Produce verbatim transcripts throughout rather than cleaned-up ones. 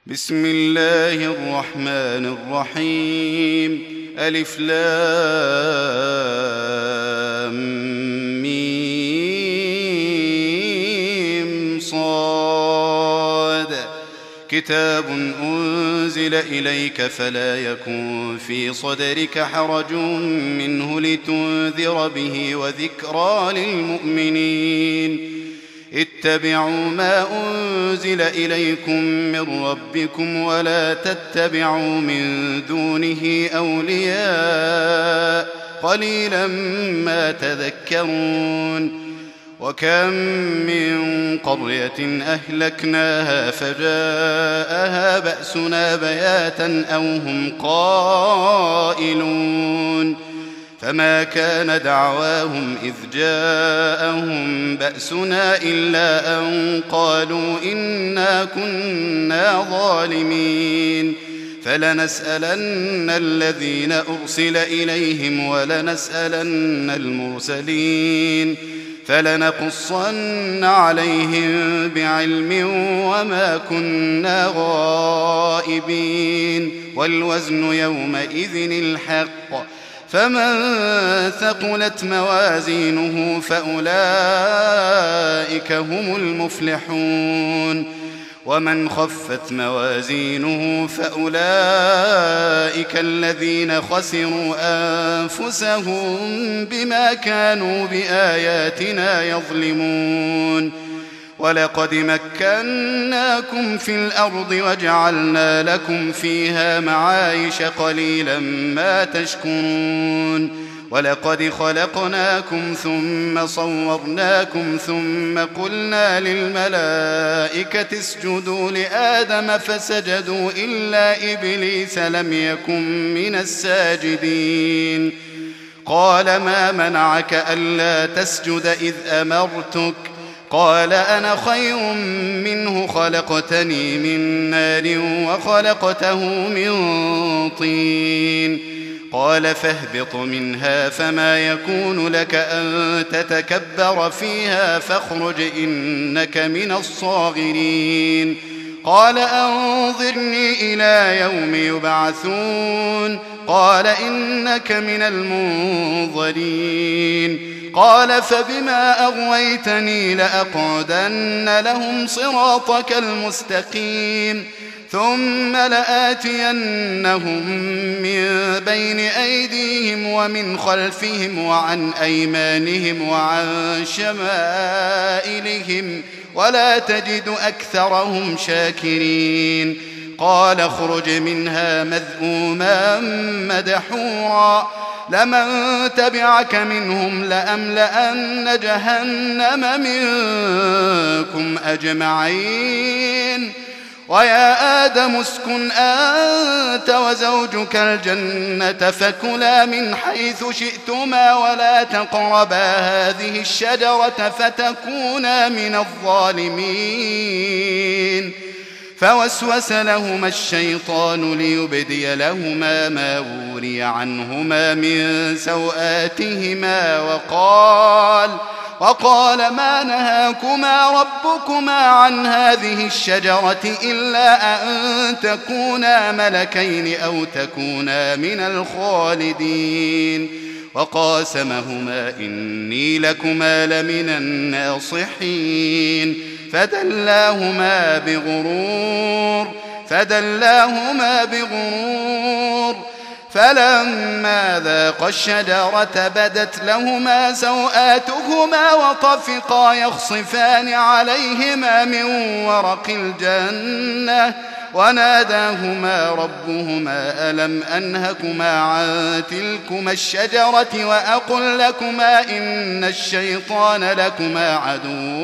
بسم الله الرحمن الرحيم. ألف لام ميم صاد. كتاب أنزل إليك فلا يكن في صدرك حرج منه لتنذر به وذكرى للمؤمنين. اتبعوا ما أنزل إليكم من ربكم ولا تتبعوا من دونه أولياء قليلا ما تذكرون. وكم من قرية أهلكناها فجاءها بأسنا بياتا أو هم قائلون. فما كان دعواهم إذ جاءهم بأسنا إلا أن قالوا إنا كنا ظالمين. فلنسألن الذين أرسل إليهم ولنسألن المرسلين فلنقصن عليهم بعلم وما كنا غائبين. والوزن يومئذ الحق. فمن ثقلت موازينه فأولئك هم المفلحون. ومن خفت موازينه فأولئك الذين خسروا أنفسهم بما كانوا بآياتنا يظلمون. ولقد مكناكم في الأرض وجعلنا لكم فيها معايش قليلا ما تشكرون. ولقد خلقناكم ثم صورناكم ثم قلنا للملائكة اسجدوا لآدم فسجدوا إلا إبليس لم يكن من الساجدين. قال ما منعك ألا تسجد إذ أمرتك؟ قال أنا خير منه خلقتني من نار وخلقته من طين. قال فاهبط منها فما يكون لك أن تتكبر فيها فاخرج إنك من الصاغرين. قال أنظرني إلى يوم يبعثون. قال إنك من المنظرين. قال فبما أغويتني لأقعدن لهم صراطك المستقيم ثم لآتينهم من بين أيديهم ومن خلفهم وعن أيمانهم وعن شمائلهم ولا تجد أكثرهم شاكرين. قال اخرج منها مذءوما مدحورا لمن تبعك منهم لأملأن جهنم منكم أجمعين. ويا آدم اسكن أنت وزوجك الجنة فكلا من حيث شئتما ولا تقربا هذه الشجرة فتكونا من الظالمين. فوسوس لهما الشيطان ليبدي لهما ما وري عنهما من سوآتهما وقال وقال ما نهاكما ربكما عن هذه الشجرة إلا أن تكونا ملكين أو تكونا من الخالدين. وقاسمهما إني لكما لمن الناصحين. فدلاهما بغرور فدلاهما بغرور فلما ذاقا الشجرة بدت لهما سوآتهما وطفقا يخصفان عليهما من ورق الجنة وناداهما ربهما ألم أنهكما عن تلكما الشجرة وأقل لكما إن الشيطان لكما عدو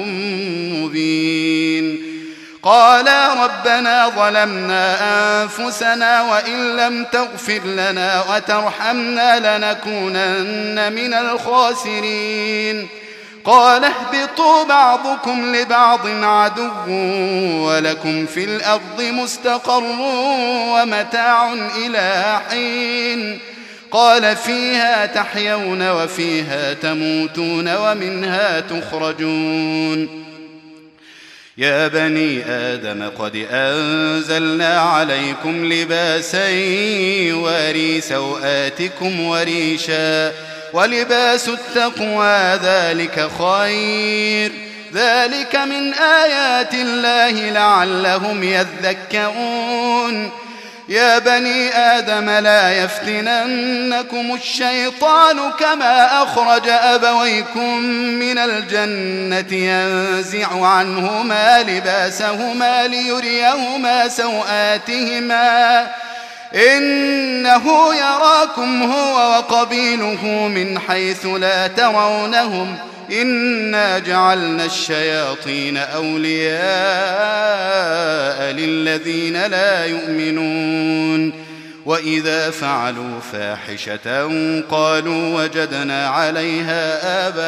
مبين. قالا ربنا ظلمنا أنفسنا وإن لم تغفر لنا وترحمنا لنكونن من الخاسرين. قال اهبطوا بعضكم لبعض عدو ولكم في الأرض مستقر ومتاع إلى حين. قال فيها تحيون وفيها تموتون ومنها تخرجون. يا بني آدم قد أنزلنا عليكم لباسا يواري سوآتكم وريشا ولباس التقوى ذلك خير ذلك من آيات الله لعلهم يذكرون يا بني آدم لا يفتننكم الشيطان كما أخرج أبويكم من الجنة ينزع عنهما لباسهما ليريهما سوآتهما إنه يراكم هو وقبيله من حيث لا ترونهم إنا جعلنا الشياطين أولياء للذين لا يؤمنون وإذا فعلوا فاحشة قالوا وجدنا عليها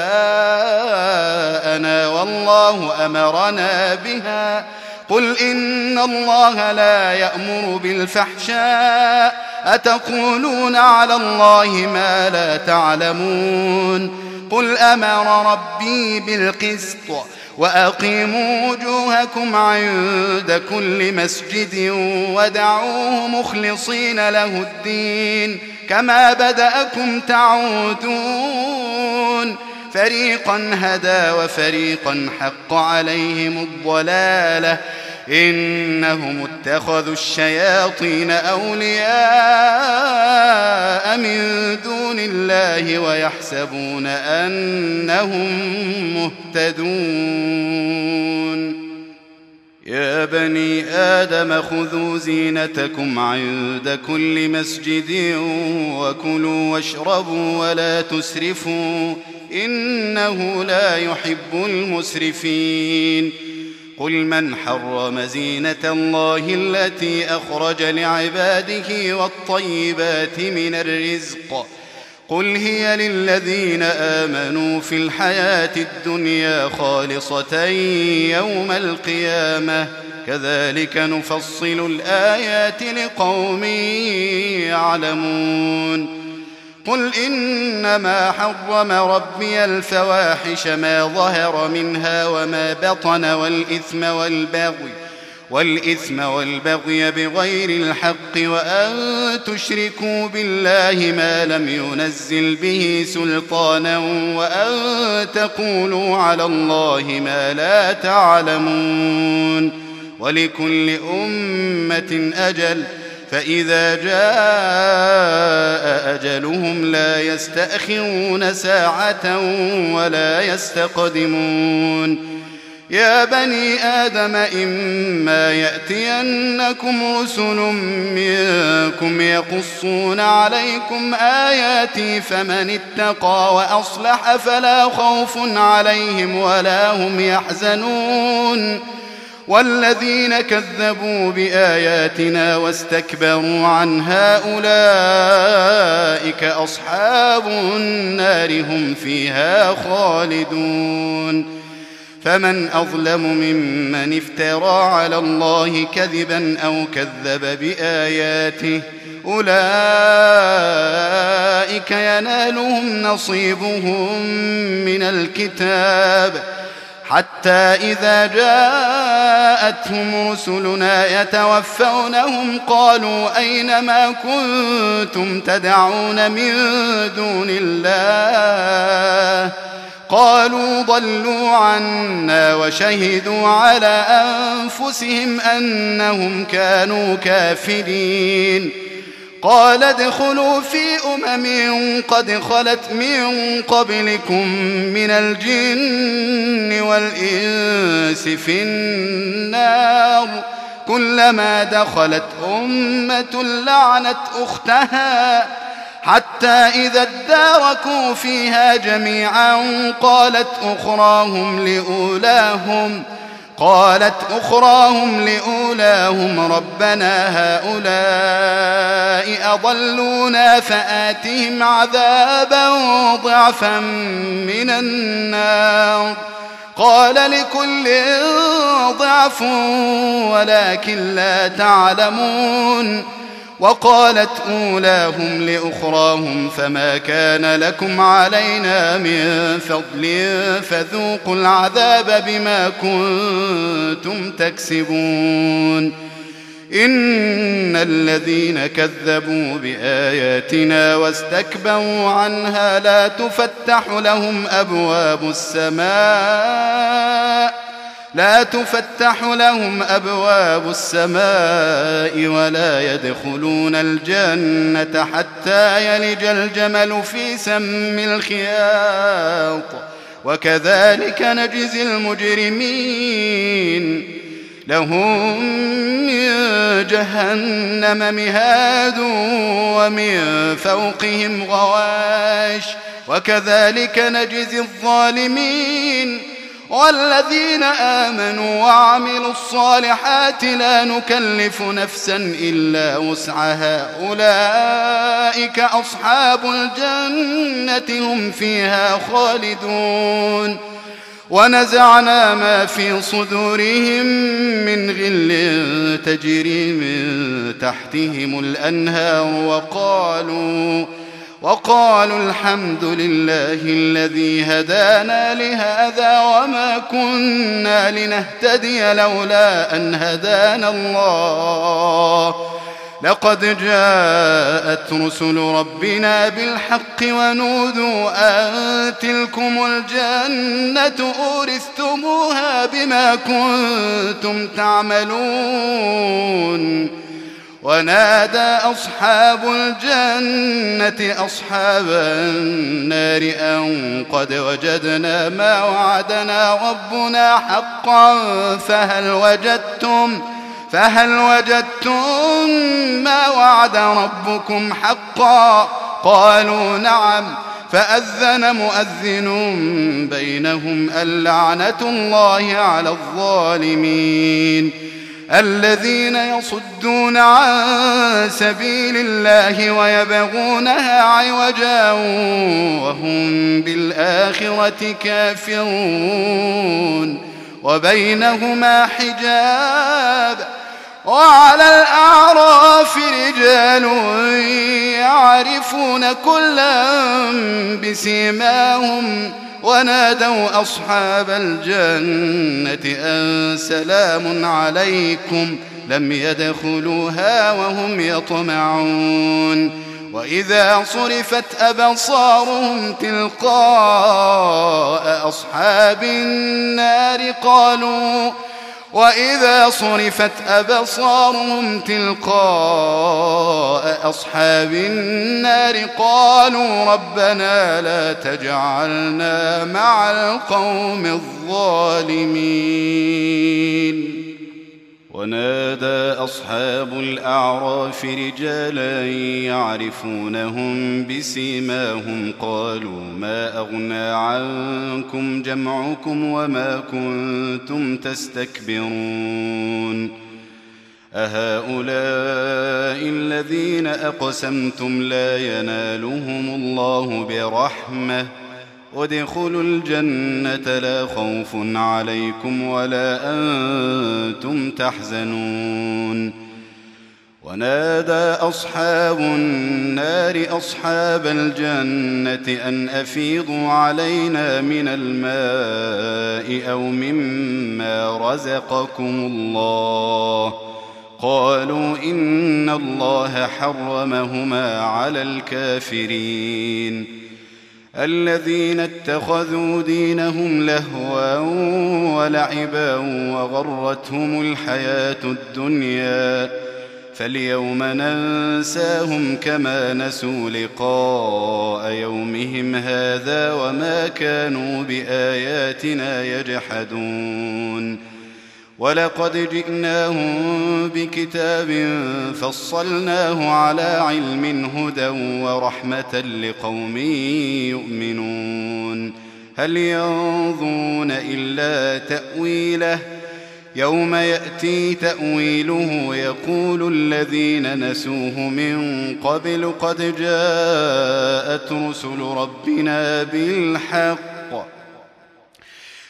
آباءنا والله أمرنا بها قل إن الله لا يأمر بالفحشاء أتقولون على الله ما لا تعلمون قل أمر ربي بالقسط وأقيموا وجوهكم عند كل مسجد ودعوه مخلصين له الدين كما بدأكم تعودون فريقا هدى وفريقا حق عليهم الضلالة إنهم اتخذوا الشياطين أولياء من دون الله ويحسبون أنهم مهتدون يا بني آدم خذوا زينتكم عند كل مسجد وكلوا واشربوا ولا تسرفوا إنه لا يحب المسرفين قل من حرم زينة الله التي أخرج لعباده والطيبات من الرزق قل هي للذين آمنوا في الحياة الدنيا خالصة يوم القيامة كذلك نفصل الآيات لقوم يعلمون قل إنما حرم ربي الفواحش ما ظهر منها وما بطن والإثم والبغي والإثم والبغي بغير الحق وأن تشركوا بالله ما لم ينزل به سلطانا وأن تقولوا على الله ما لا تعلمون ولكل أمة أجل فإذا جاء أجلهم لا يستأخرون ساعة ولا يستقدمون يا بني آدم إما يأتينكم رسل منكم يقصون عليكم آياتي فمن اتقى وأصلح فلا خوف عليهم ولا هم يحزنون والذين كذبوا بآياتنا واستكبروا عنها أولئك أصحاب النار هم فيها خالدون فمن أظلم ممن افترى على الله كذبا أو كذب بآياته أولئك ينالهم نصيبهم من الكتاب حتى إذا جاءتهم رسلنا يتوفونهم قالوا أين ما كنتم تدعون من دون الله قالوا ضلوا عنا وشهدوا على أنفسهم أنهم كانوا كافرين قال ادخلوا في أمم قد خلت من قبلكم من الجن والإنس في النار كلما دخلت أمة لعنت أختها حتى إذا اداركوا فيها جميعا قالت أخراهم لأولاهم قالت أخراهم لأولاهم ربنا هؤلاء أضلونا فآتهم عذابا ضعفا من النار قال لكل ضعف ولكن لا تعلمون وقالت أولاهم لأخراهم فما كان لكم علينا من فضل فذوقوا العذاب بما كنتم تكسبون إن الذين كذبوا بآياتنا واستكبروا عنها لا تفتح لهم أبواب السماء لا تفتح لهم أبواب السماء ولا يدخلون الجنة حتى يلج الجمل في سم الخياط وكذلك نجزي المجرمين لهم من جهنم مهاد ومن فوقهم غواش وكذلك نجزي الظالمين والذين آمنوا وعملوا الصالحات لا نكلف نفسا إلا وسعها أولئك أصحاب الجنة هم فيها خالدون ونزعنا ما في صدورهم من غل تجري من تحتهم الأنهار وقالوا وقالوا الحمد لله الذي هدانا لهذا وما كنا لنهتدي لولا أن هدانا الله لقد جاءت رسل ربنا بالحق ونودوا أن تلكم الجنة أورثتموها بما كنتم تعملون ونادى أصحاب الجنة أصحاب النار أن قد وجدنا ما وعدنا ربنا حقا فهل وجدتم فهل وجدتم ما وعد ربكم حقا قالوا نعم فأذن مؤذن بينهم اللعنة الله على الظالمين الذين يصدون عن سبيل الله ويبغونها عوجا وهم بالآخرة كافرون وبينهما حجاب وعلى الأعراف رجال يعرفون كلا بسيماهم ونادوا أصحاب الجنة أن سلام عليكم لم يدخلوها وهم يطمعون وإذا صرفت أبصارهم تلقاء أصحاب النار قالوا وإذا صرفت أبصارهم تلقاء أصحاب النار قالوا ربنا لا تجعلنا مع القوم الظالمين ونادى أصحاب الأعراف رجالا يعرفونهم بسيماهم قالوا ما أغنى عنكم جمعكم وما كنتم تستكبرون أهؤلاء الذين أقسمتم لا ينالهم الله برحمة وادخلوا الجنة لا خوف عليكم ولا أنتم تحزنون ونادى أصحاب النار أصحاب الجنة أن أفيضوا علينا من الماء أو مما رزقكم الله قالوا إن الله حرمهما على الكافرين الذين اتخذوا دينهم لهوا ولعبا وغرتهم الحياة الدنيا فاليوم ننساهم كما نسوا لقاء يومهم هذا وما كانوا بآياتنا يجحدون ولقد جئناهم بكتاب فصلناه على علم هدى ورحمة لقوم يؤمنون هل ينظرون إلا تأويله يوم يأتي تأويله يقول الذين نسوه من قبل قد جاءت رسل ربنا بالحق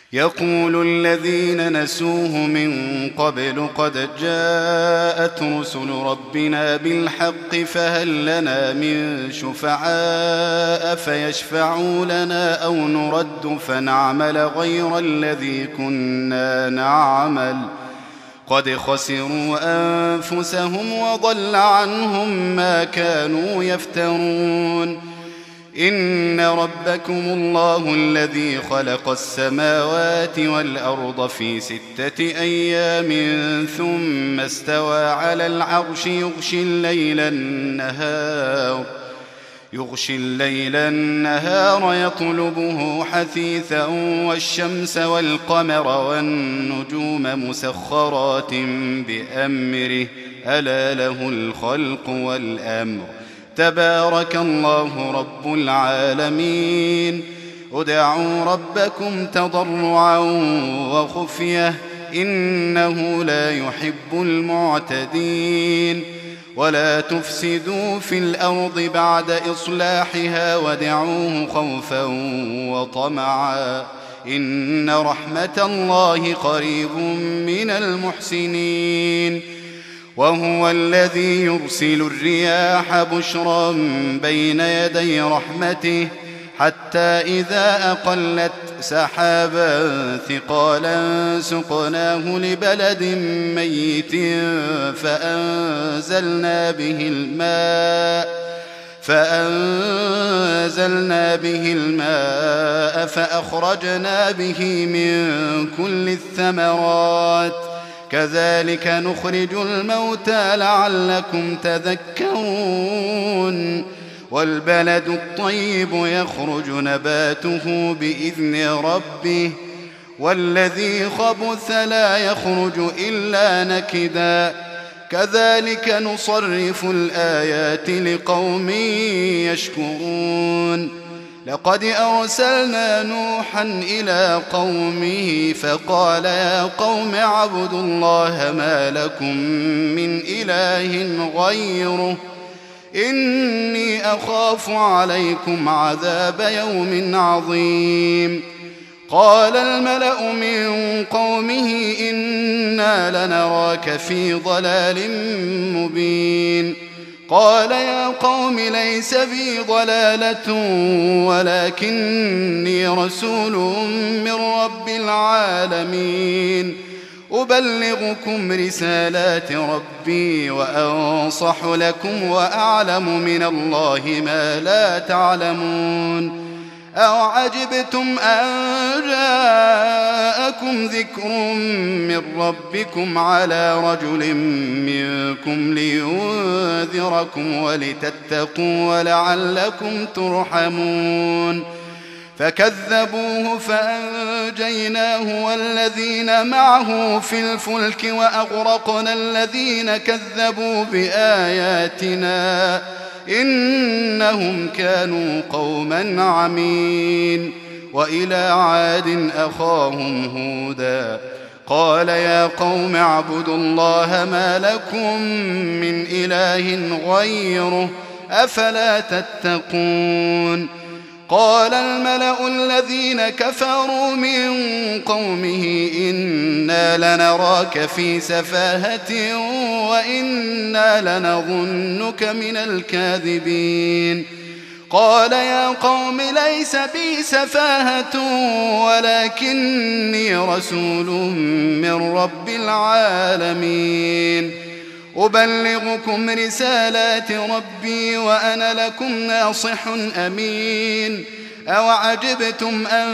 يقول الذين نسوه من قبل قد جاءت رسل ربنا بالحق فهل لنا من شفعاء فيشفعوا لنا أو نرد فنعمل غير الذي كنا نعمل قد خسروا أنفسهم وضل عنهم ما كانوا يفترون. إن ربكم الله الذي خلق السماوات والأرض في ستة أيام ثم استوى على العرش يغشي الليل النهار يغشي الليل النهار يطلبه حثيثا والشمس والقمر والنجوم مسخرات بأمره ألا له الخلق والأمر تبارك الله رب العالمين. ادعوا ربكم تضرعا وخفية إنه لا يحب المعتدين. ولا تفسدوا في الأرض بعد إصلاحها وادعوه خوفا وطمعا إن رحمة الله قريب من المحسنين. وهو الذي يرسل الرياح بشرا بين يدي رحمته حتى إذا أقلت سحابا ثقالا سقناه لبلد ميت فأنزلنا به الماء فأنزلنا به الماء فأخرجنا به من كل الثمرات كذلك نخرج الموتى لعلكم تذكرون. والبلد الطيب يخرج نباته بإذن ربه والذي خبث لا يخرج إلا نكدا كذلك نصرف الآيات لقوم يشكرون. لقد أرسلنا نوحا إلى قومه فقال يا قوم اعبدوا الله ما لكم من إله غيره إني أخاف عليكم عذاب يوم عظيم. قال الملأ من قومه إنا لنراك في ضلال مبين. قال يا قوم ليس بي ضلالة ولكني رسول من رب العالمين أبلغكم رسالات ربي وأنصح لكم وأعلم من الله ما لا تعلمون. أوعجبتم أن جاءكم ذكر من ربكم على رجل منكم لينذركم ولتتقوا ولعلكم ترحمون. فكذبوه فأنجيناه والذين معه في الفلك وأغرقنا الذين كذبوا بآياتنا إنهم كانوا قوما عمين. وإلى عاد أخاهم هودا قال يا قوم اعبدوا الله ما لكم من إله غيره أفلا تتقون. قال الملأ الذين كفروا من قومه إنا لنراك في سفاهة وإنا لنظنك من الكاذبين. قال يا قوم ليس بي سفاهة ولكني رسول من رب العالمين أبلغكم رسالات ربي وأنا لكم ناصح أمين. أوعجبتم أن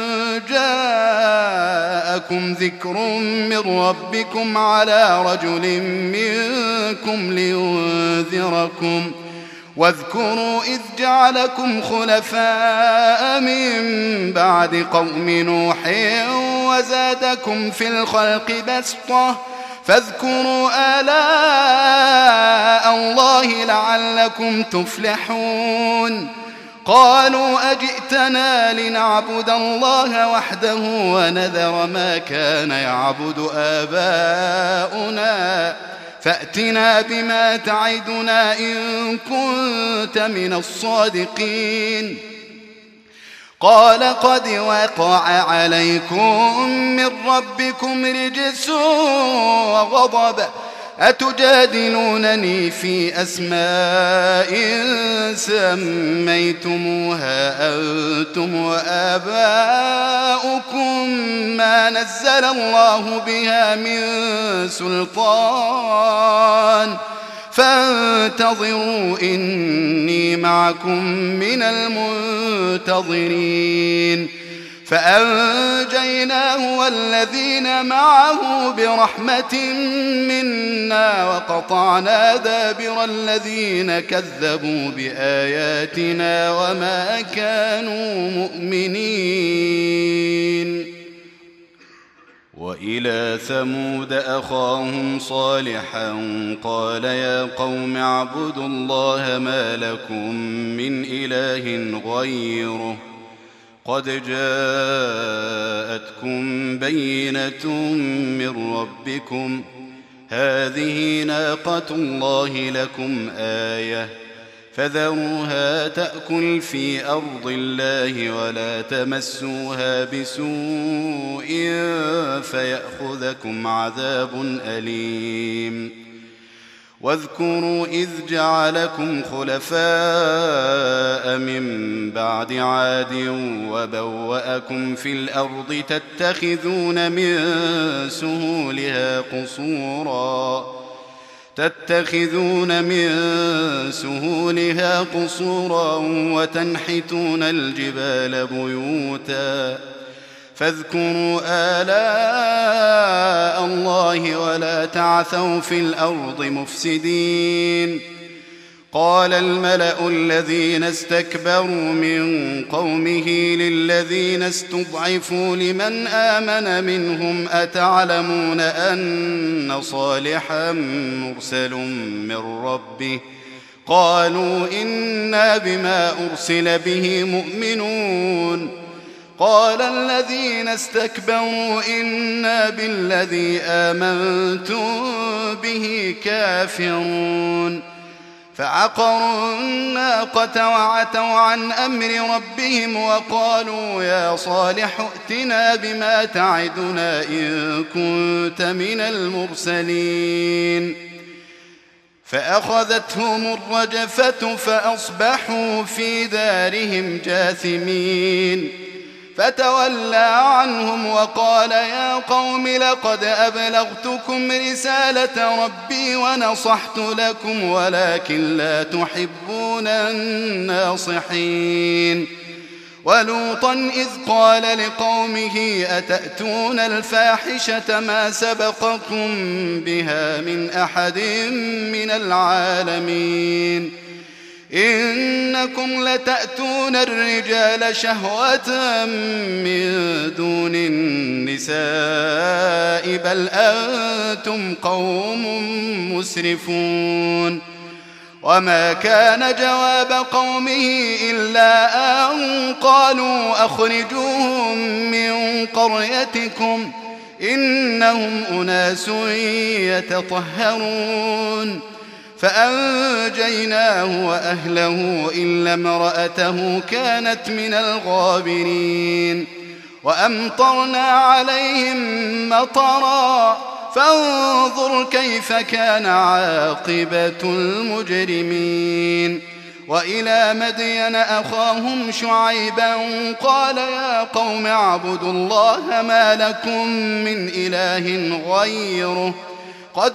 جاءكم ذكر من ربكم على رجل منكم لينذركم واذكروا إذ جعلكم خلفاء من بعد قوم نوح وزادكم في الخلق بسطة فاذكروا آلاء الله لعلكم تفلحون. قالوا أجئتنا لنعبد الله وحده ونذر ما كان يعبد آباؤنا فأتنا بما تعدنا إن كنت من الصادقين. قال قد وقع عليكم من ربكم رجس وغضب أتجادلونني في أسماء سميتموها أنتم وآباؤكم ما نزل الله بها من سلطان فانتظروا إني معكم من المنتظرين فأنجيناه والذين معه برحمة منا وقطعنا دابر الذين كذبوا بآياتنا وما كانوا مؤمنين. وإلى ثمود أخاهم صالحا قال يا قوم اعبدوا الله ما لكم من إله غيره قد جاءتكم بينة من ربكم هذه ناقة الله لكم آية فذروها تأكل في أرض الله ولا تمسوها بسوء فيأخذكم عذاب أليم. واذكروا إذ جعلكم خلفاء من بعد عاد وبوأكم في الأرض تتخذون من سهولها قصورا تتخذون من سهولها قصورا وتنحتون الجبال بيوتا فاذكروا آلاء الله ولا تعثوا في الأرض مفسدين. قال الملأ الذين استكبروا من قومه للذين استضعفوا لمن آمن منهم أتعلمون أن صالحا مرسل من ربه قالوا إنا بما أرسل به مؤمنون. قال الذين استكبروا إنا بالذي آمنتم به كافرون فعقروا الناقة وعتوا عن أمر ربهم وقالوا يا صالح ائتنا بما تعدنا إن كنت من المرسلين فأخذتهم الرجفة فأصبحوا في دارهم جاثمين فتولى عنهم وقال يا قوم لقد أبلغتكم رسالة ربي ونصحت لكم ولكن لا تحبون الناصحين. ولوطا إذ قال لقومه أتأتون الفاحشة ما سبقكم بها من أحد من العالمين إنكم لتأتون الرجال شهوة من دون النساء بل أنتم قوم مسرفون. وما كان جواب قومه إلا أن قالوا أخرجوهم من قريتكم إنهم أناس يتطهرون فأنجيناه وأهله إلا امرأته كانت من الغابرين. وأمطرنا عليهم مطرا فانظر كيف كان عاقبة المجرمين. وإلى مدين أخاهم شعيبا قال يا قوم اعبدوا الله ما لكم من إله غيره قد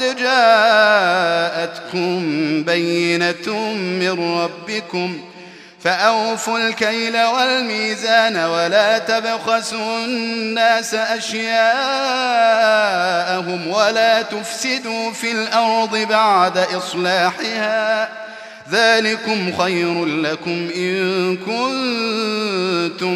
جاءتكم بينة من ربكم فأوفوا الكيل والميزان ولا تبخسوا الناس أشياءهم ولا تفسدوا في الأرض بعد إصلاحها ذلكم خير لكم إن كنتم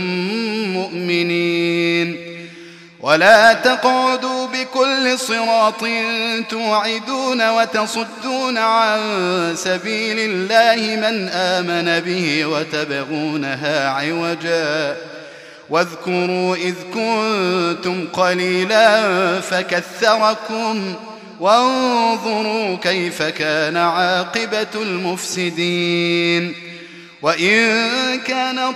مؤمنين. ولا تقعدوا بكل صراط توعدون وتصدون عن سبيل الله من آمن به وتبغونها عوجا واذكروا إذ كنتم قليلا فكثركم وانظروا كيف كان عاقبة المفسدين. وإن كان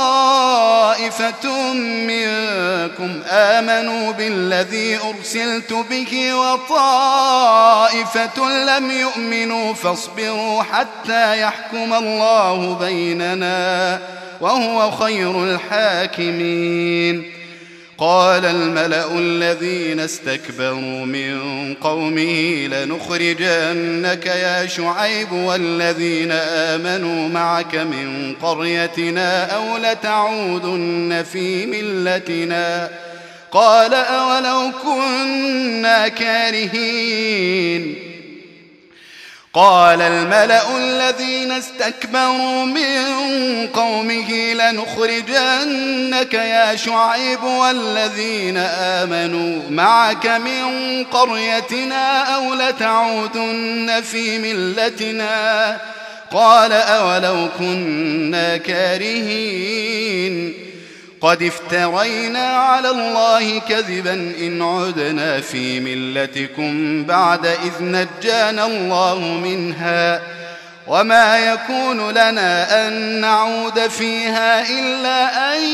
طائفة منكم آمنوا بالذي أرسلت به وطائفة لم يؤمنوا فاصبروا حتى يحكم الله بيننا وهو خير الحاكمين. قال الملأ الذين استكبروا من قومه لنخرجنك يا شعيب والذين آمنوا معك من قريتنا أو لتعودن في ملتنا قال أولو كنا كارهين. قال الملأ الذين استكبروا من قومه لنخرجنك يا شعيب والذين آمنوا معك من قريتنا أو لتعودن في ملتنا قال أولو كنا كارهين. قد افترينا على الله كذبا إن عدنا في ملتكم بعد إذ نجانا الله منها وما يكون لنا أن نعود فيها إلا أن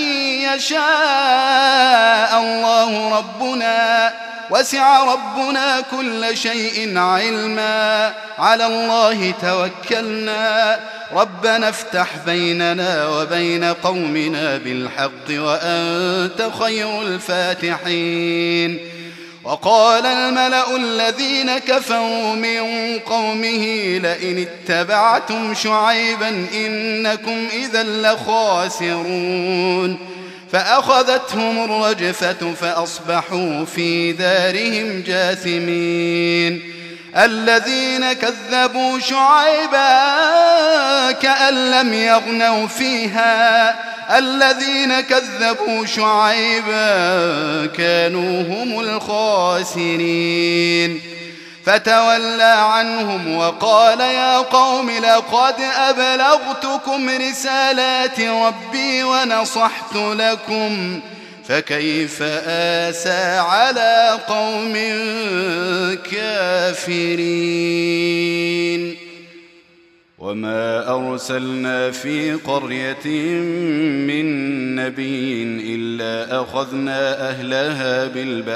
يشاء الله ربنا وسع ربنا كل شيء علما على الله توكلنا ربنا افتح بيننا وبين قومنا بالحق وأنت خير الفاتحين. وقال الملأ الذين كفروا من قومه لئن اتبعتم شعيبا إنكم إذا لخاسرون. فأخذتهم الرجفة فأصبحوا في دارهم جاثمين. الذين كذبوا شعيبا كأن لم يغنوا فيها الذين كذبوا شعيبا كانوا هم الخاسرين. فتولى عنهم وقال يا قوم لقد أبلغتكم رسالات ربي ونصحت لكم فكيف آسى على قوم كافرين. وما أرسلنا في قرية من نبي إلا أخذنا أهلها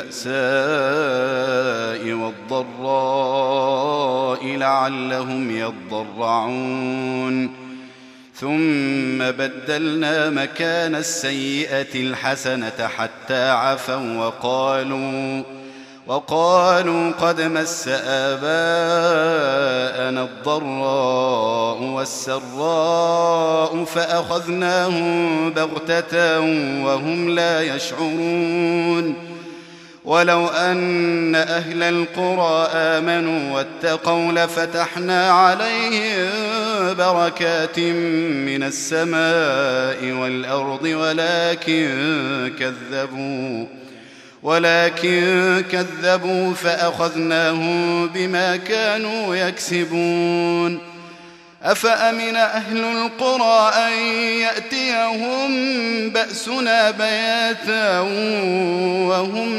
بالبأساء والضراء لعلهم يضرعون ثم بدلنا مكان السيئة الحسنة حتى عفوا وقالوا وقالوا قد مس آباءنا الضراء والسراء فأخذناهم بغتة وهم لا يشعرون. ولو أن أهل القرى آمنوا واتقوا لفتحنا عليهم بركات من السماء والأرض ولكن كذبوا ولكن كذبوا فأخذناهم بما كانوا يكسبون. أفأمن أهل القرى أن يأتيهم بأسنا بياتا وهم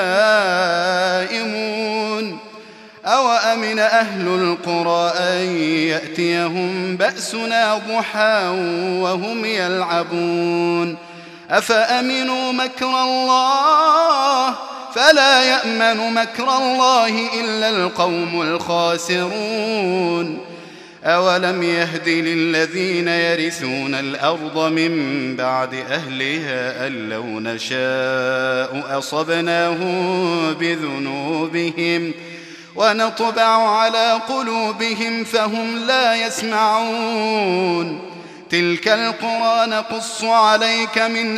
نائمون أو أمن أهل القرى أن يأتيهم بأسنا ضحى وهم يلعبون. أفأمنوا مكر الله فلا يأمن مكر الله إلا القوم الخاسرون. أولم يهد للذين يرثون الأرض من بعد أهلها أن لو نشاء أصبناهم بذنوبهم ونطبع على قلوبهم فهم لا يسمعون. تلك القرى نقص عليك من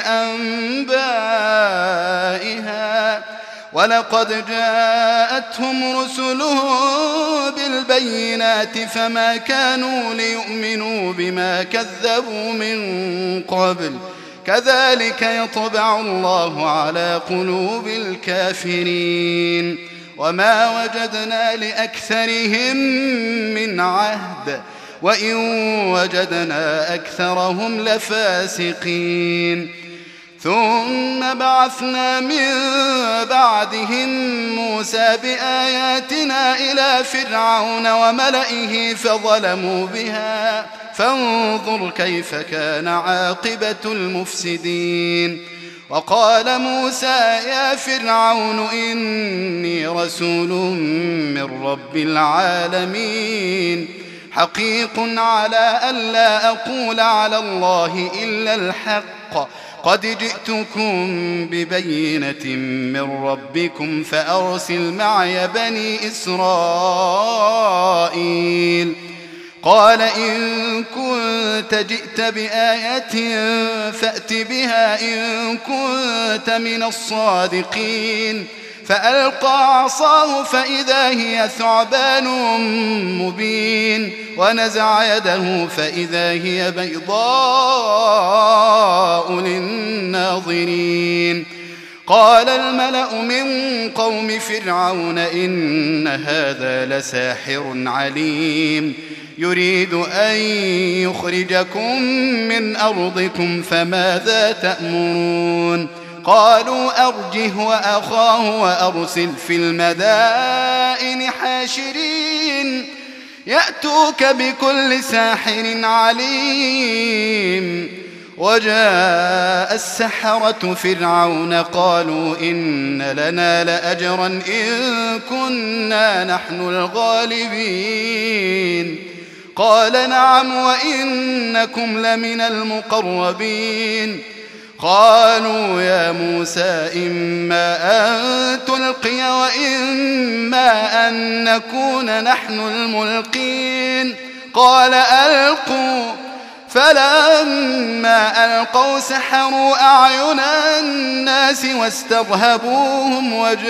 أنبائها ولقد جاءتهم رسلهم بالبينات فما كانوا ليؤمنوا بما كذبوا من قبل كذلك يطبع الله على قلوب الكافرين. وما وجدنا لأكثرهم من عهد وإن وجدنا أكثرهم لفاسقين. ثم بعثنا من بعدهم موسى بآياتنا إلى فرعون وملئه فظلموا بها فانظر كيف كان عاقبة المفسدين. وقال موسى يا فرعون إني رسول من رب العالمين حقيق على ألا أقول على الله إلا الحق قد جئتكم ببينة من ربكم فأرسل معي بني إسرائيل. قال إن كنت جئت بآية فأت بها إن كنت من الصادقين. فألقى عصاه فإذا هي ثعبان مبين ونزع يده فإذا هي بيضاء للناظرين. قال الملأ من قوم فرعون إن هذا لساحر عليم يريد أن يخرجكم من أرضكم فماذا تأمرون؟ قالوا أرجه وأخاه وأرسل في المدائن حاشرين يأتوك بكل ساحر عليم. وجاء السحرة فرعون قالوا إن لنا لأجرا إن كنا نحن الغالبين. قال نعم وإنكم لمن المقربين. قالوا يا موسى إما أن تلقي وإما أن نكون نحن الملقين. قال ألقوا. فلما ألقوا سحروا أعين الناس واسترهبوهم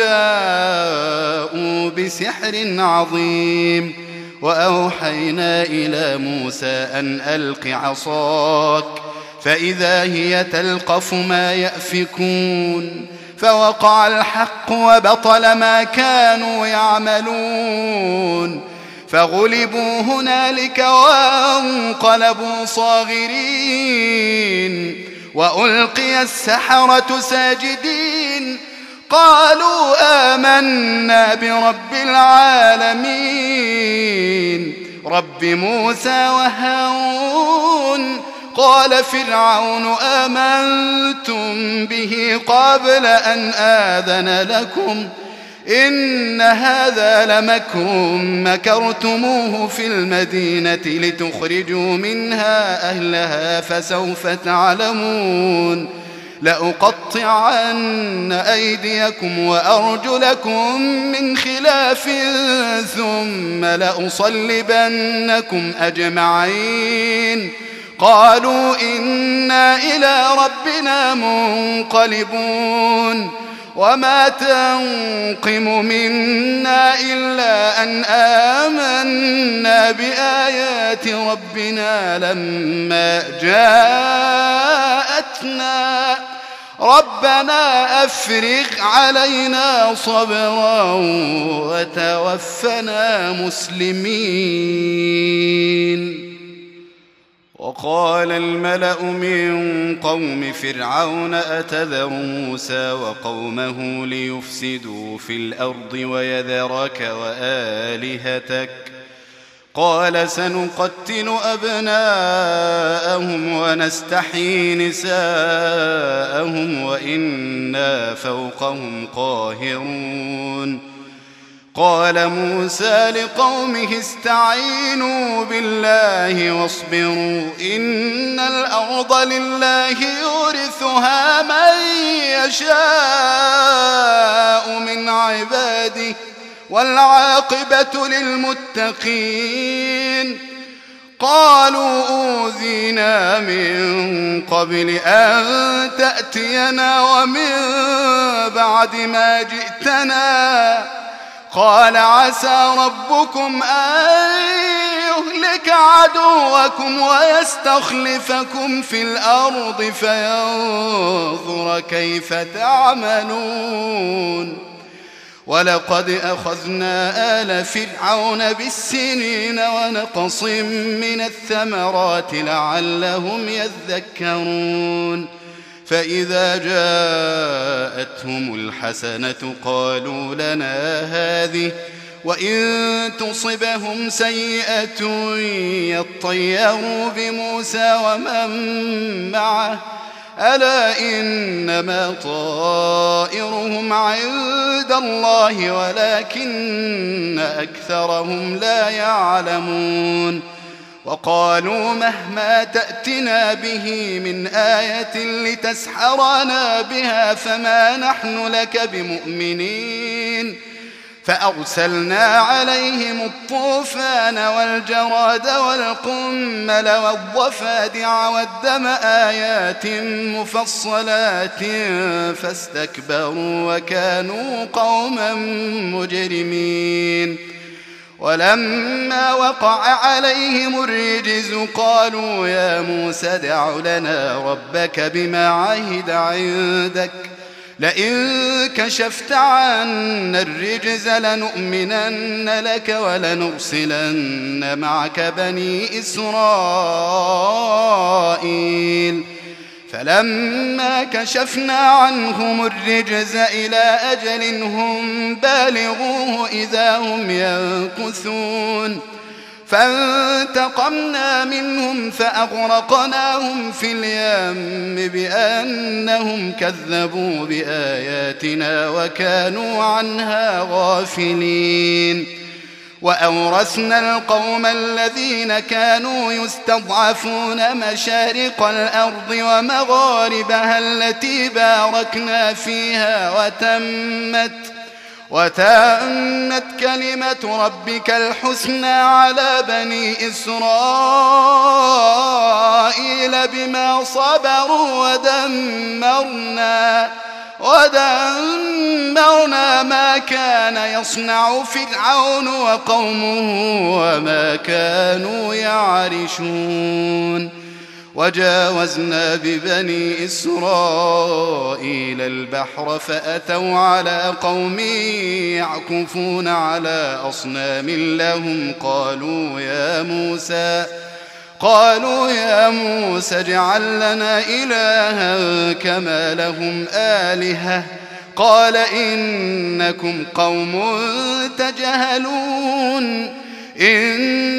وجاءوا بسحر عظيم. وأوحينا إلى موسى أن ألق عصاك فإذا هي تلقف ما يأفكون. فوقع الحق وبطل ما كانوا يعملون فغلبوا هنالك وانقلبوا صاغرين. وألقي السحرة ساجدين قالوا آمنا برب العالمين رب موسى وهارون. قال فرعون آمنتم به قبل أن آذن لكم إن هذا لمكر مكرتموه في المدينة لتخرجوا منها أهلها فسوف تعلمون. لأقطعن أيديكم وأرجلكم من خلاف ثم لأصلبنكم أجمعين. قالوا إنا إلى ربنا منقلبون. وما تنقم منا إلا أن آمنا بآيات ربنا لما جاءتنا ربنا أفرغ علينا صبرا وتوفنا مسلمين. وقال الملأ من قوم فرعون أتذر موسى وقومه ليفسدوا في الأرض ويذرك وآلهتك قال سنقتل أبناءهم ونستحيي نساءهم وإنا فوقهم قاهرون. قال موسى لقومه استعينوا بالله واصبروا إن الأرض لله يورثها من يشاء من عباده والعاقبة للمتقين. قالوا أوذينا من قبل أن تأتينا ومن بعد ما جئتنا. قال عسى ربكم أن يهلك عدوكم ويستخلفكم في الأرض فينظر كيف تعملون. ولقد أخذنا آل فرعون بالسنين ونقص من الثمرات لعلهم يذكرون. فإذا جاءتهم الحسنة قالوا لنا هذه وإن تصبهم سيئة يطيروا بموسى ومن معه ألا إنما طائرهم عند الله ولكن أكثرهم لا يعلمون وقالوا مهما تأتنا به من آية لتسحرنا بها فما نحن لك بمؤمنين فأرسلنا عليهم الطوفان والجراد والقمل والضفادع والدم آيات مفصلات فاستكبروا وكانوا قوما مجرمين ولما وقع عليهم الرجز قالوا يا موسى دع لنا ربك بما عهد عندك لئن كشفت عنا الرجز لنؤمنن لك ولنرسلن معك بني إسرائيل فلما كشفنا عنهم الرجز إلى أجل هم بالغوه إذا هم ينكثون فانتقمنا منهم فأغرقناهم في اليم بأنهم كذبوا بآياتنا وكانوا عنها غافلين وأورثنا القوم الذين كانوا يستضعفون مشارق الأرض ومغاربها التي باركنا فيها وتمت وتمت كلمة ربك الحسنى على بني إسرائيل بما صبروا ودمرنا ودمرنا ما كان يصنع فرعون وقومه وما كانوا يعرشون وجاوزنا ببني إسرائيل البحر فأتوا على قوم يعكفون على أصنام لهم قالوا يا موسى قالوا يا موسى اجعل لنا إلها كما لهم آلهة قال إنكم قوم تجهلون إن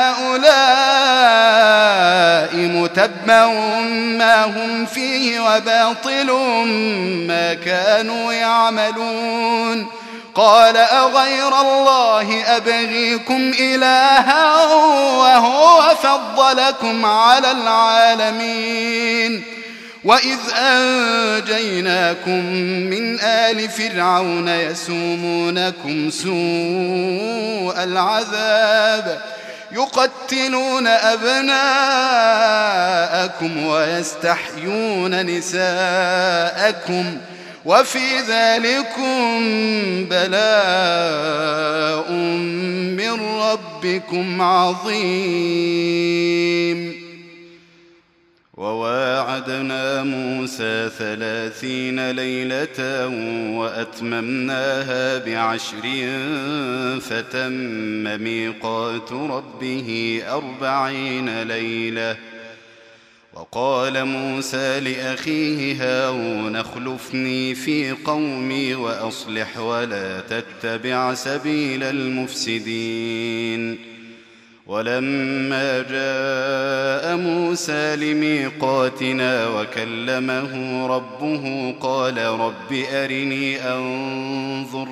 هؤلاء متبر ما هم فيه وباطل ما كانوا يعملون قال أغير الله أبغيكم إلها وهو فضلكم على العالمين وإذ أنجيناكم من آل فرعون يسومونكم سوء العذاب يقتلون أبناءكم ويستحيون نساءكم وفي ذلكم بلاء من ربكم عظيم وواعدنا موسى ثلاثين ليلة وأتممناها بعشر فتم ميقات ربه أربعين ليلة وقال موسى لأخيه هارون اخلفني في قومي وأصلح ولا تتبع سبيل المفسدين ولما جاء موسى لميقاتنا وكلمه ربه قال رب أرني أنظر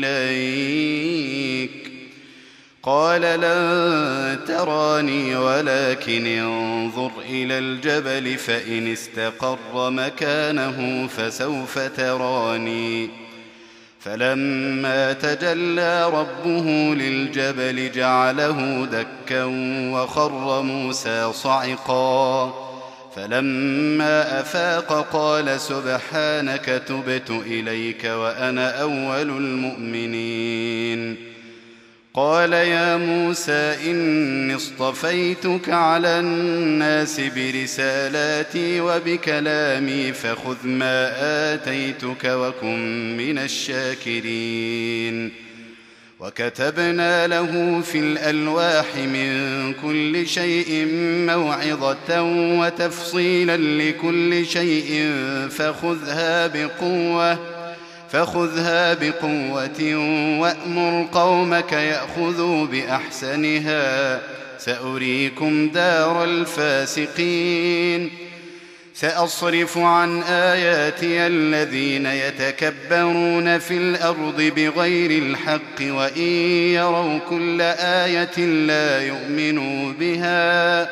إليك قال لن تراني ولكن انظر إلى الجبل فإن استقر مكانه فسوف تراني فلما تجلى ربه للجبل جعله دكا وخر موسى صعقا فلما أفاق قال سبحانك تبت إليك وأنا أول المؤمنين قال يا موسى إني اصطفيتك على الناس برسالاتي وبكلامي فخذ ما آتيتك وكن من الشاكرين وكتبنا له في الألواح من كل شيء موعظة وتفصيلا لكل شيء فخذها بقوة فخذها بقوة وأمر قومك يأخذوا بأحسنها سأريكم دار الفاسقين سأصرف عن آياتي الذين يتكبرون في الأرض بغير الحق وإن يروا كل آية لا يؤمنوا بها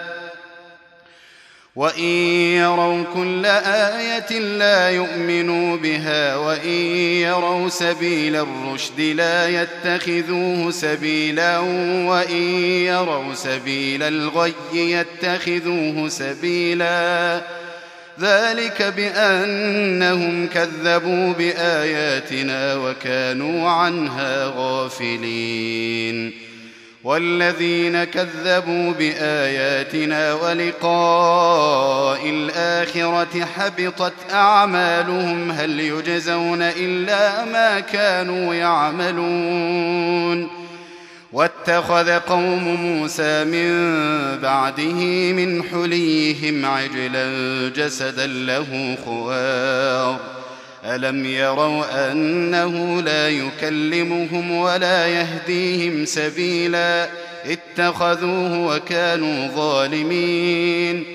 وإن يروا كل آية لا يؤمنوا بها وإن يروا سبيل الرشد لا يتخذوه سبيلا وإن يروا سبيل الغي يتخذوه سبيلا ذلك بأنهم كذبوا بآياتنا وكانوا عنها غافلين والذين كذبوا بآياتنا ولقاء الآخرة حبطت أعمالهم هل يجزون إلا ما كانوا يعملون واتخذ قوم موسى من بعده من حليهم عجلا جسدا له خوار ألم يروا أنه لا يكلمهم ولا يهديهم سبيلا اتخذوه وكانوا ظالمين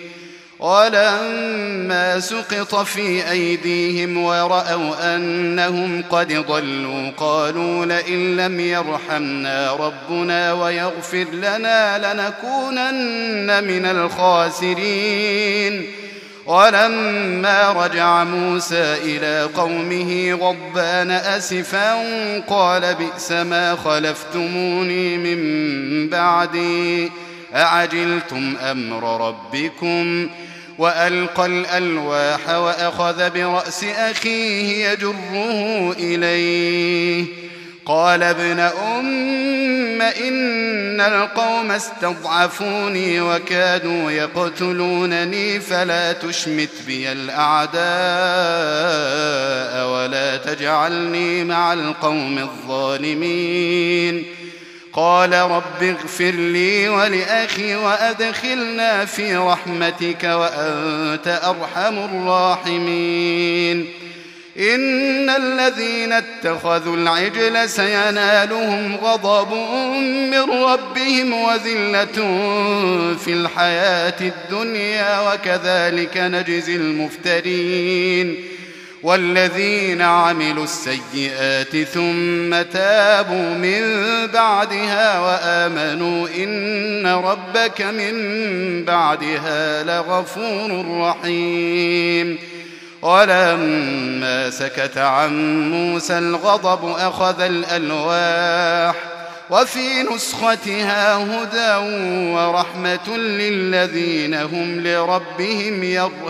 ولما سقط في أيديهم ورأوا أنهم قد ضلوا قالوا لئن لم يرحمنا ربنا ويغفر لنا لنكونن من الخاسرين ولما رجع موسى إلى قومه غضبان أسفا قال بئس ما خلفتموني من بعدي أعجلتم أمر ربكم وألقى الألواح وأخذ برأس أخيه يجره إليه قال ابن أم إن القوم استضعفوني وكادوا يقتلونني فلا تشمت بي الأعداء ولا تجعلني مع القوم الظالمين قال رب اغفر لي ولأخي وأدخلنا في رحمتك وأنت أرحم الراحمين إن الذين اتخذوا العجل سينالهم غضب من ربهم وذلة في الحياة الدنيا وكذلك نجزي المفترين والذين عملوا السيئات ثم تابوا من بعدها وآمنوا إن ربك من بعدها لغفور رحيم ولما سكت عن موسى الغضب أخذ الألواح وفي نسختها هدى ورحمة للذين هم لربهم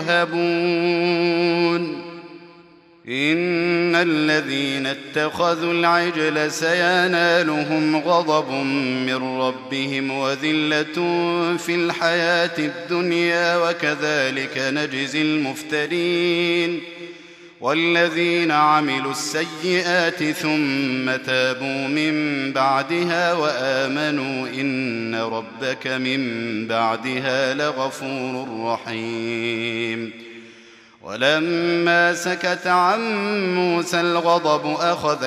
يرهبون إن الذين اتخذوا العجل سينالهم غضب من ربهم وذلة في الحياة الدنيا وكذلك نجزي المفترين والذين عملوا السيئات ثم تابوا من بعدها وآمنوا إن ربك من بعدها لغفور رحيم ولما سكت عن موسى الغضب أخذ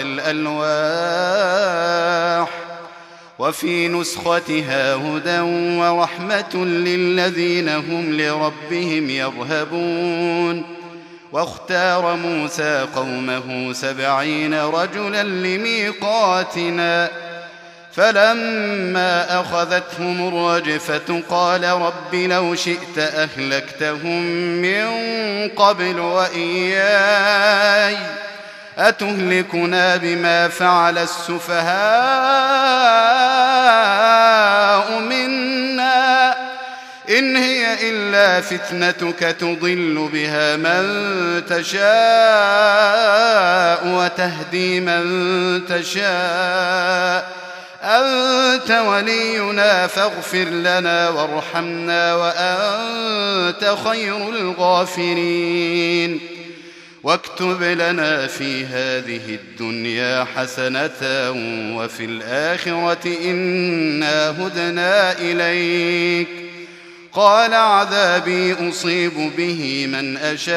الألواح وفي نسختها هدى ورحمة للذين هم لربهم يرهبون واختار موسى قومه سبعين رجلا لميقاتنا فلما أخذتهم الرجفة قال رب لو شئت أهلكتهم من قبل وإياي أتهلكنا بما فعل السفهاء منا إن هي إلا فتنتك تضل بها من تشاء وتهدي من تشاء أنت ولينا فاغفر لنا وارحمنا وأنت خير الغافرين واكتب لنا في هذه الدنيا حسنة وفي الآخرة إنا هدنا إليك. قال عذابي أصيب به من أشاء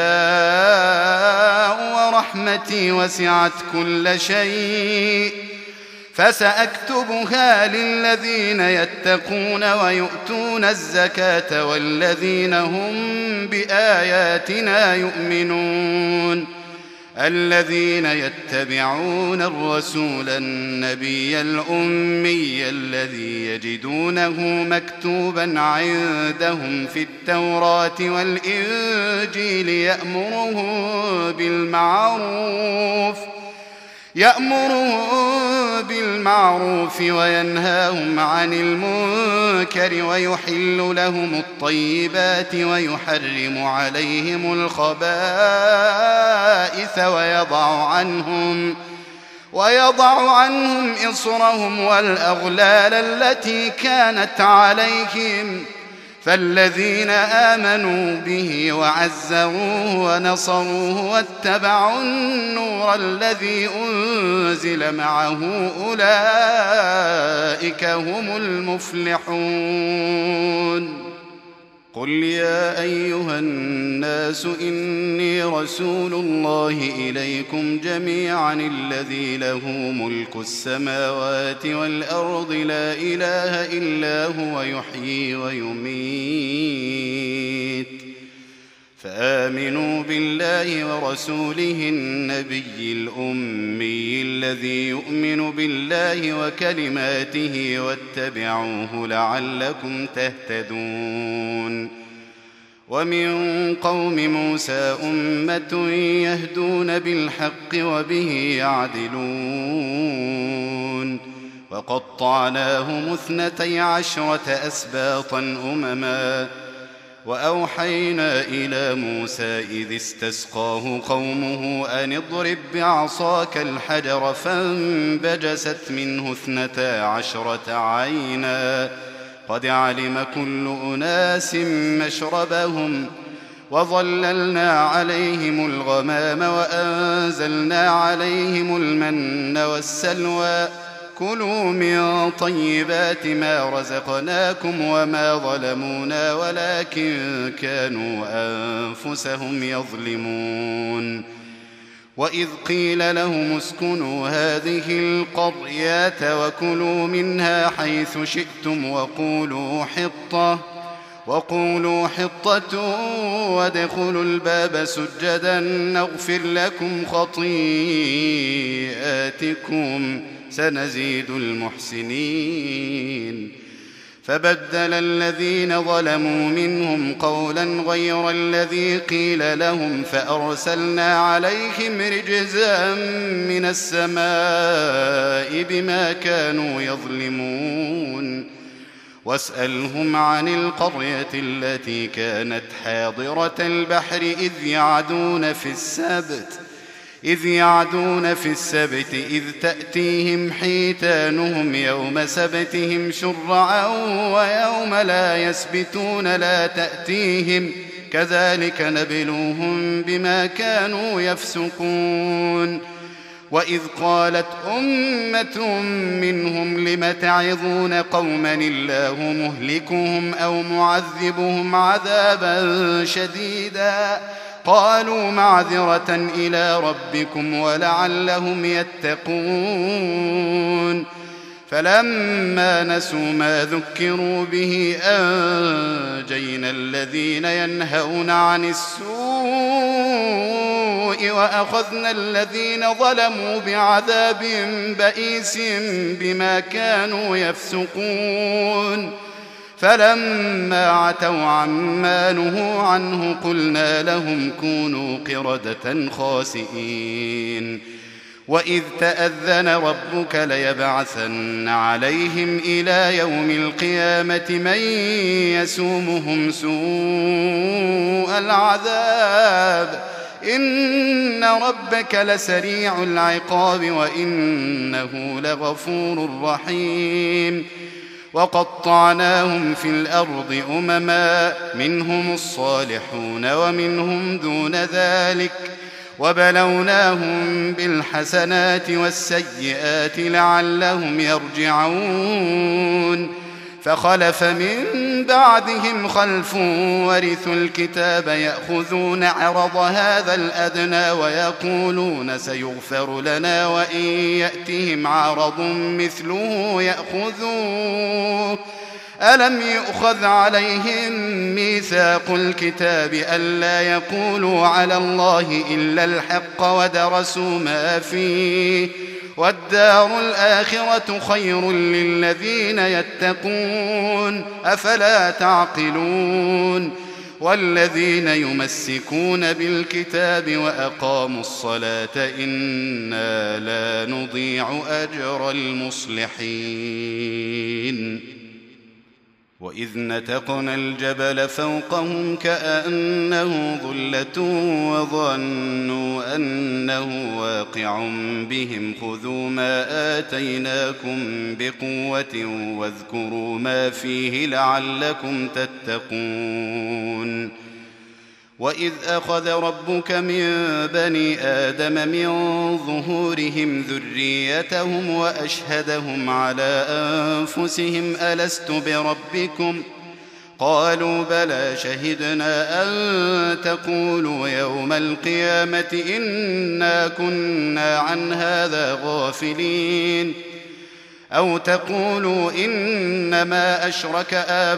ورحمتي وسعت كل شيء فسأكتبها للذين يتقون ويؤتون الزكاة والذين هم بآياتنا يؤمنون الذين يتبعون الرسول النبي الأمي الذي يجدونه مكتوبا عندهم في التوراة والإنجيل يأمرهم بالمعروف يأمرهم بالمعروف وينهاهم عن المنكر ويحل لهم الطيبات ويحرم عليهم الخبائث ويضع عنهم ويضع عنهم إصرهم والأغلال التي كانت عليهم فالذين آمنوا به وعزروه ونصروه واتبعوا النور الذي أنزل معه أولئك هم المفلحون. قل يا أيها الناس إني رسول الله إليكم جميعا الذي له ملك السماوات والأرض لا إله إلا هو يحيي ويميت فآمنوا بالله ورسوله النبي الأمي الذي يؤمن بالله وكلماته واتبعوه لعلكم تهتدون. ومن قوم موسى أمة يهدون بالحق وبه يعدلون وقطعناهم اثنتي عشرة أسباطا أمما وأوحينا إلى موسى إذ استسقاه قومه أن اضرب بعصاك الحجر فانبجست منه اثنتا عشرة عينا قد علم كل أناس مشربهم وظللنا عليهم الغمام وأنزلنا عليهم المن والسلوى كلوا من طيبات ما رزقناكم وما ظلمونا ولكن كانوا أنفسهم يظلمون. وإذ قيل لهم اسكنوا هذه القرية وكلوا منها حيث شئتم وقولوا حطة وقولوا حطة وادخلوا الباب سجدا نغفر لكم خطيئاتكم سنزيد المحسنين. فبدل الذين ظلموا منهم قولا غير الذي قيل لهم فأرسلنا عليهم رجزا من السماء بما كانوا يظلمون. واسألهم عن القرية التي كانت حاضرة البحر إذ يعدون في السبت إذ يعدون في السبت إذ تأتيهم حيتانهم يوم سبتهم شرعا ويوم لا يسبتون لا تأتيهم كذلك نبلوهم بما كانوا يفسقون. وإذ قالت أمة منهم لم تعظون قوما الله مهلكهم أو معذبهم عذابا شديدا قالوا معذرة إلى ربكم ولعلهم يتقون. فلما نسوا ما ذكروا به أنجينا الذين ينهون عن السوء وأخذنا الذين ظلموا بعذاب بئيس بما كانوا يفسقون. فلما عتوا عما نهوا عنه قلنا لهم كونوا قردة خاسئين. وإذ تأذن ربك ليبعثن عليهم إلى يوم القيامة من يسومهم سوء العذاب إن ربك لسريع العقاب وإنه لغفور رحيم. وقطعناهم في الأرض أمما منهم الصالحون ومنهم دون ذلك وبلوناهم بالحسنات والسيئات لعلهم يرجعون فخلف من بعدهم خلف ورثوا الكتاب يأخذون عرض هذا الأدنى ويقولون سيغفر لنا وإن يأتهم عرض مثله يأخذوه ألم يؤخذ عليهم ميثاق الكتاب ألا يقولوا على الله إلا الحق ودرسوا ما فيه والدار الآخرة خير للذين يتقون أفلا تعقلون والذين يمسكون بالكتاب وأقاموا الصلاة إنا لا نضيع أجر المصلحين وإذ نتقنا الجبل فوقهم كأنه ظلة وظنوا أنه واقع بهم خذوا ما آتيناكم بقوة واذكروا ما فيه لعلكم تتقون وإذ أخذ ربك من بني آدم من ظهورهم ذريتهم وأشهدهم على أنفسهم ألست بربكم قالوا بلى شهدنا أن تقولوا يوم القيامة إنا كنا عن هذا غافلين أو تقولوا إنما أشرك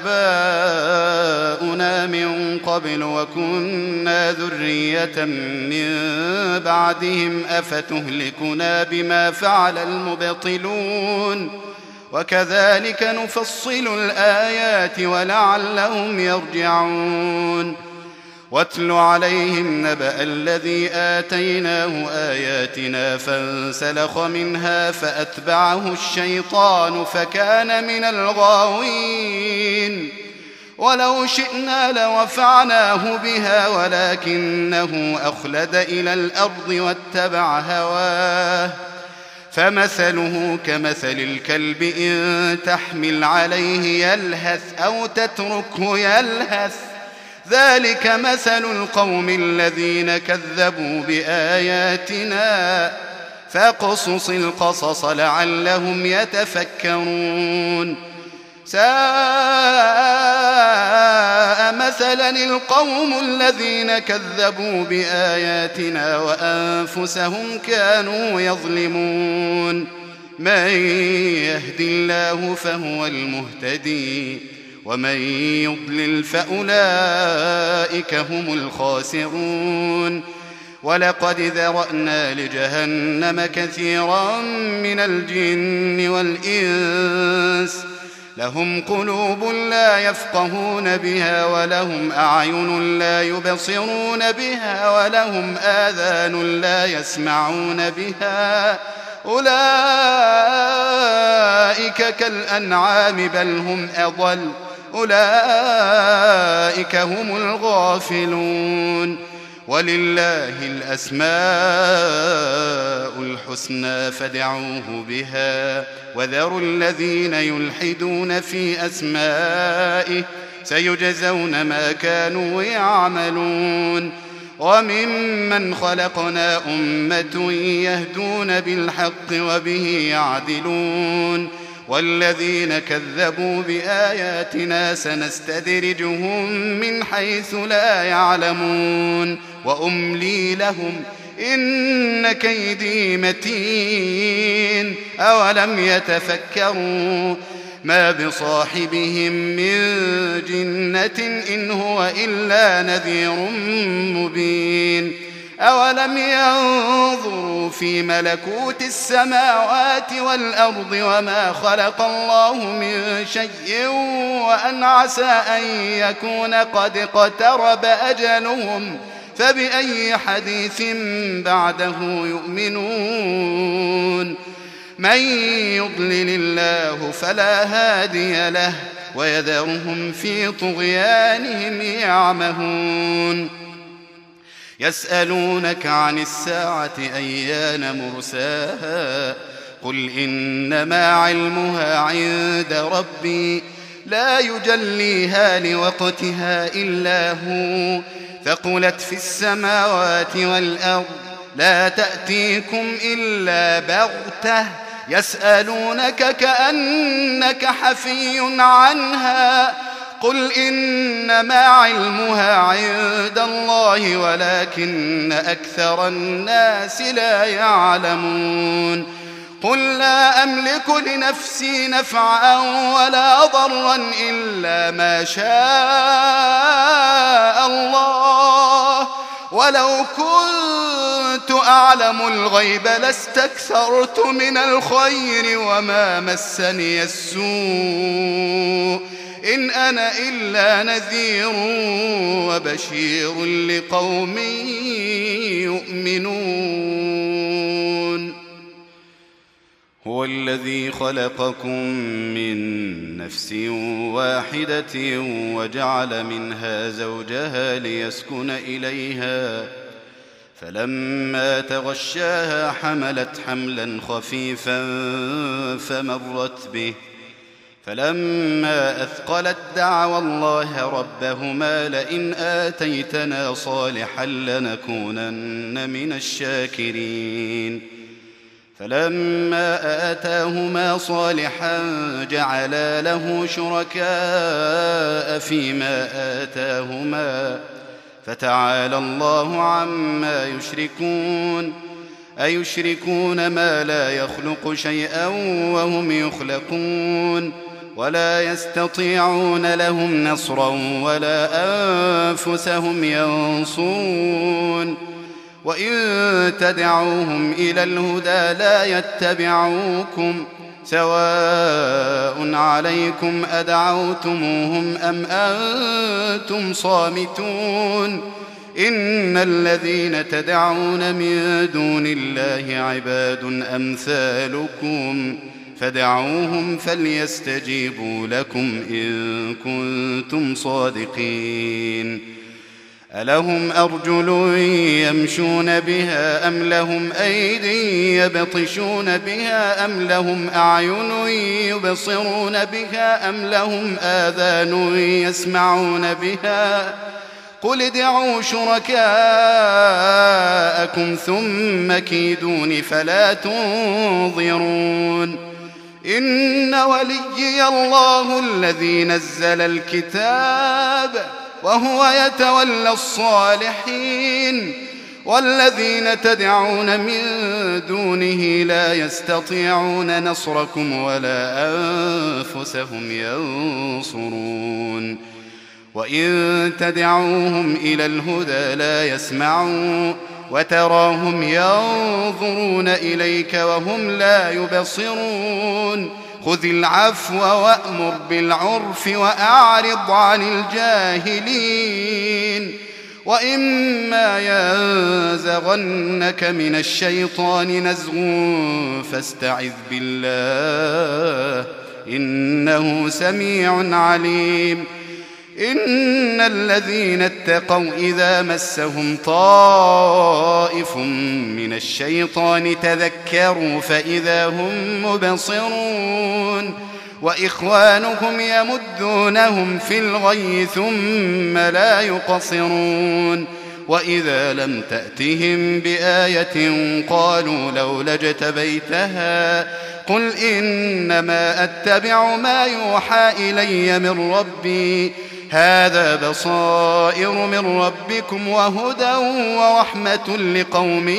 آباؤنا من قبل وكنا ذرية من بعدهم أفتهلكنا بما فعل المبطلون وكذلك نفصل الآيات ولعلهم يرجعون واتل عليهم نبأ الذي آتيناه آياتنا فانسلخ منها فأتبعه الشيطان فكان من الغاوين ولو شئنا لرفعناه بها ولكنه أخلد إلى الأرض واتبع هواه فمثله كمثل الكلب إن تحمل عليه يلهث أو تتركه يلهث ذلك مثل القوم الذين كذبوا بآياتنا فاقصص القصص لعلهم يتفكرون ساء مثلا القوم الذين كذبوا بآياتنا وأنفسهم كانوا يظلمون من يهد الله فهو المهتدي ومن يضلل فأولئك هم الخاسرون ولقد ذرأنا لجهنم كثيرا من الجن والإنس لهم قلوب لا يفقهون بها ولهم أعين لا يبصرون بها ولهم آذان لا يسمعون بها أولئك كالأنعام بل هم أضل أولئك هم الغافلون ولله الأسماء الحسنى فادعوه بها وذروا الذين يلحدون في أسمائه سيجزون ما كانوا يعملون وممن خلقنا أمة يهدون بالحق وبه يعدلون والذين كذبوا بآياتنا سنستدرجهم من حيث لا يعلمون وأملي لهم إن كيدي متين أولم يتفكروا ما بصاحبهم من جنة إن هو إلا نذير مبين أولم ينظروا في ملكوت السماوات والأرض وما خلق الله من شيء وأن عسى أن يكون قد اقترب أجلهم فبأي حديث بعده يؤمنون من يضلل الله فلا هادي له ويذرهم في طغيانهم يعمهون يسألونك عن الساعة أيان مرساها قل إنما علمها عند ربي لا يجليها لوقتها إلا هو ثقلت في السماوات والأرض لا تأتيكم إلا بغتة يسألونك كأنك حفي عنها قل إنما علمها عند الله ولكن أكثر الناس لا يعلمون قل لا أملك لنفسي نفعا ولا ضرا إلا ما شاء الله ولو كنت أعلم الغيب لاستكثرت من الخير وما مسني السوء إن أنا إلا نذير وبشير لقوم يؤمنون هو الذي خلقكم من نفس واحدة وجعل منها زوجها ليسكن إليها فلما تغشاها حملت حملا خفيفا فمرت به فلما أثقلت دعوا الله ربهما لئن آتيتنا صالحا لنكونن من الشاكرين فلما آتاهما صالحا جعلا له شركاء فيما آتاهما فتعالى الله عما يشركون أيشركون ما لا يخلق شيئا وهم يخلقون ولا يستطيعون لهم نصرا ولا أنفسهم ينصرون وإن تدعوهم إلى الهدى لا يتبعوكم سواء عليكم أدعوتموهم أم أنتم صامتون إن الذين تدعون من دون الله عباد أمثالكم فدعوهم فليستجيبوا لكم إن كنتم صادقين ألهم أرجل يمشون بها أم لهم أيدي يبطشون بها أم لهم أعين يبصرون بها أم لهم آذان يسمعون بها قل ادعوا شركاءكم ثم كيدون فلا تنظرون إن وليي الله الذي نزل الكتاب وهو يتولى الصالحين والذين تدعون من دونه لا يستطيعون نصركم ولا أنفسهم ينصرون وإن تدعوهم إلى الهدى لا يسمعون وتراهم ينظرون إليك وهم لا يبصرون خذ العفو وأمر بالعرف وأعرض عن الجاهلين وإما ينزغنك من الشيطان نزغ فاستعذ بالله إنه سميع عليم إن الذين اتقوا إذا مسهم طائف من الشيطان تذكروا فإذا هم مبصرون وإخوانهم يمدونهم في الغي ثم لا يقصرون وإذا لم تأتهم بآية قالوا لولا اجتبيتها قل إنما أتبع ما يوحى إلي من ربي هذا بصائر من ربكم وهدى ورحمة لقوم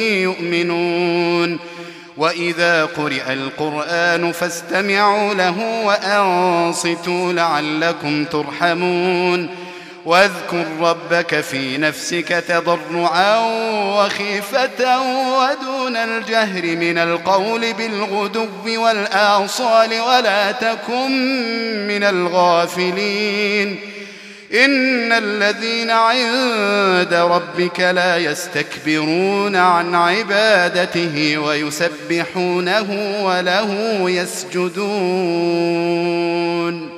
يؤمنون وإذا قرئ القرآن فاستمعوا له وأنصتوا لعلكم ترحمون واذكر ربك في نفسك تضرعا وخيفة ودون الجهر من القول بالغدو والآصال ولا تكن من الغافلين إن الذين عند ربك لا يستكبرون عن عبادته ويسبحونه وله يسجدون